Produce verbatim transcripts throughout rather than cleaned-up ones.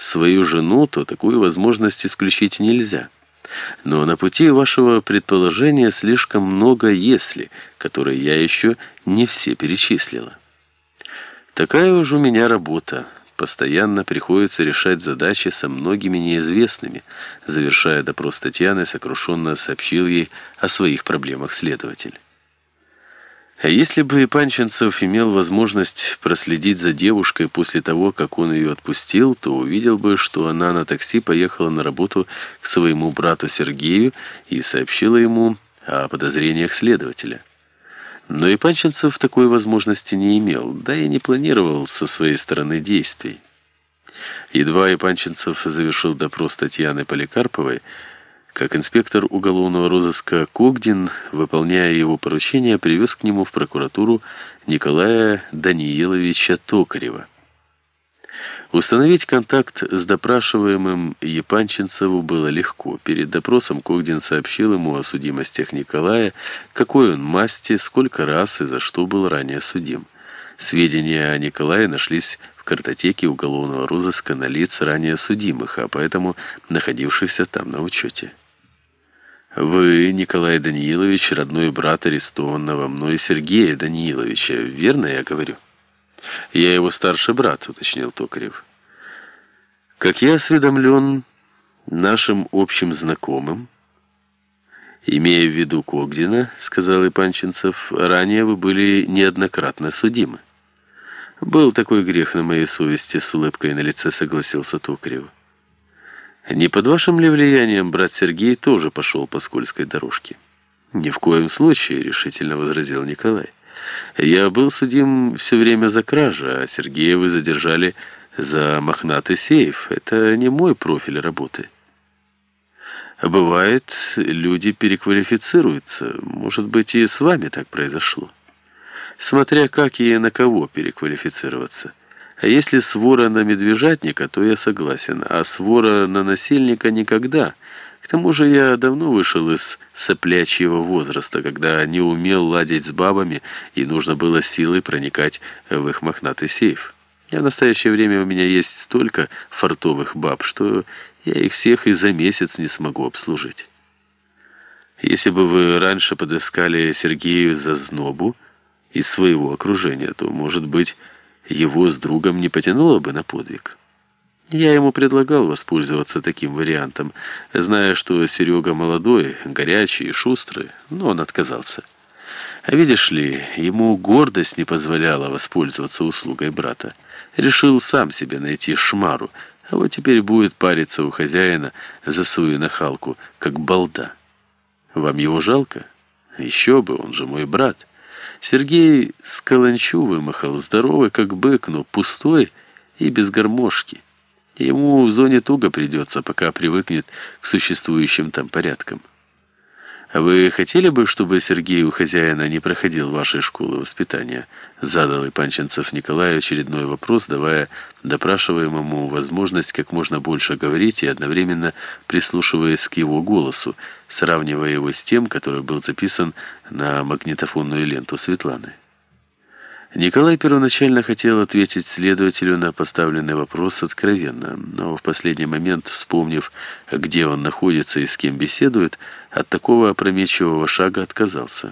свою жену, то такую возможность исключить нельзя. Но на пути вашего предположения слишком много «если», которые я еще не все перечислила. Такая уж у меня работа. Постоянно приходится решать задачи со многими неизвестными. Завершая допрос Татьяны, сокрушенно сообщил ей о своих проблемах следователь. А если бы Панченцев имел возможность проследить за девушкой после того, как он ее отпустил, то увидел бы, что она на такси поехала на работу к своему брату Сергею и сообщила ему о подозрениях следователя. Но и Панченцев такой возможности не имел, да и не планировал со своей стороны действий. Едва и Панченцев завершил допрос Татьяны Поликарповой, как инспектор уголовного розыска Когдин, выполняя его поручение, привез к нему в прокуратуру Николая Данииловича Токарева. Установить контакт с допрашиваемым Епанченцеву было легко. Перед допросом Когдин сообщил ему о судимостях Николая, какой он масти, сколько раз и за что был ранее судим. Сведения о Николае нашлись в картотеке уголовного розыска на лиц ранее судимых, а поэтому находившихся там на учете. «Вы, Николай Даниилович, родной брат арестованного мной Сергея Данииловича, верно я говорю?» «Я его старший брат», — уточнил Токарев. «Как я осведомлен нашим общим знакомым, имея в виду Когдина, — сказал Ипанченцев, — ранее вы были неоднократно судимы». «Был такой грех на моей совести», — с улыбкой на лице согласился Токарев. «Не под вашим ли влиянием брат Сергей тоже пошел по скользкой дорожке?» «Ни в коем случае», — решительно возразил Николай. «Я был судим все время за кражу, а Сергея вы задержали за мохнатый сейф. Это не мой профиль работы». «Бывает, люди переквалифицируются. Может быть, и с вами так произошло. Смотря как и на кого переквалифицироваться. А если с вора на медвежатника, то я согласен, а с вора на насильника никогда. К тому же я давно вышел из соплячьего возраста, когда не умел ладить с бабами и нужно было силой проникать в их мохнатый сейф. А в настоящее время у меня есть столько фартовых баб, что я их всех и за месяц не смогу обслужить. Если бы вы раньше подыскали Сергею зазнобу из своего окружения, то, может быть, его с другом не потянуло бы на подвиг. Я ему предлагал воспользоваться таким вариантом, зная, что Серега молодой, горячий и шустрый, но он отказался. А видишь ли, ему гордость не позволяла воспользоваться услугой брата. Решил сам себе найти шмару, а вот теперь будет париться у хозяина за свою нахалку, как балда. Вам его жалко? Еще бы, он же мой брат. Сергей с каланчу вымахал, здоровый, как бык, но пустой и без гармошки. Ему в зоне туго придется, пока привыкнет к существующим там порядкам. А вы хотели бы, чтобы Сергей у хозяина не проходил вашей школы воспитания? Задал Ипанченцев Николаю очередной вопрос, давая допрашиваемому возможность как можно больше говорить и одновременно прислушиваясь к его голосу, сравнивая его с тем, который был записан на магнитофонную ленту Светланы. Николай первоначально хотел ответить следователю на поставленный вопрос откровенно, но в последний момент, вспомнив, где он находится и с кем беседует, от такого опрометчивого шага отказался.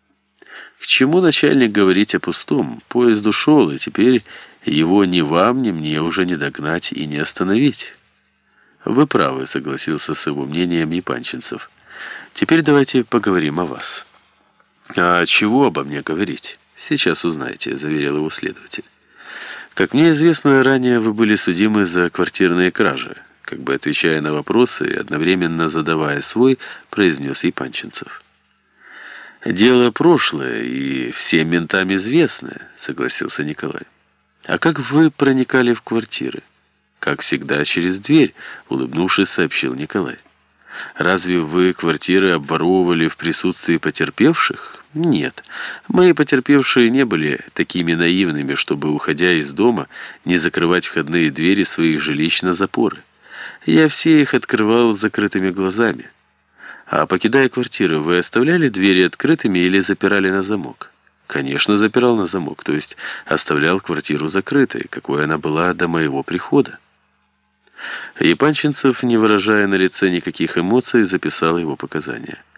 К чему начальник говорить о пустом? Поезд ушел, и теперь его ни вам, ни мне уже не догнать и не остановить. Вы правы, согласился с его мнением Епанченцев. Теперь давайте поговорим о вас. А чего обо мне говорить? «Сейчас узнаете», — заверил его следователь. «Как мне известно, ранее вы были судимы за квартирные кражи», как бы отвечая на вопросы и одновременно задавая свой, произнес Епанченцев. «Дело прошлое и всем ментам известное», — согласился Николай. «А как вы проникали в квартиры?» «Как всегда, через дверь», — улыбнувшись, сообщил Николай. «Разве вы квартиры обворовывали в присутствии потерпевших?» «Нет, мои потерпевшие не были такими наивными, чтобы, уходя из дома, не закрывать входные двери своих жилищ на запоры. Я все их открывал с закрытыми глазами. А покидая квартиры, вы оставляли двери открытыми или запирали на замок?» «Конечно, запирал на замок, то есть оставлял квартиру закрытой, какой она была до моего прихода». Епанчинцев, не выражая на лице никаких эмоций, записал его показания.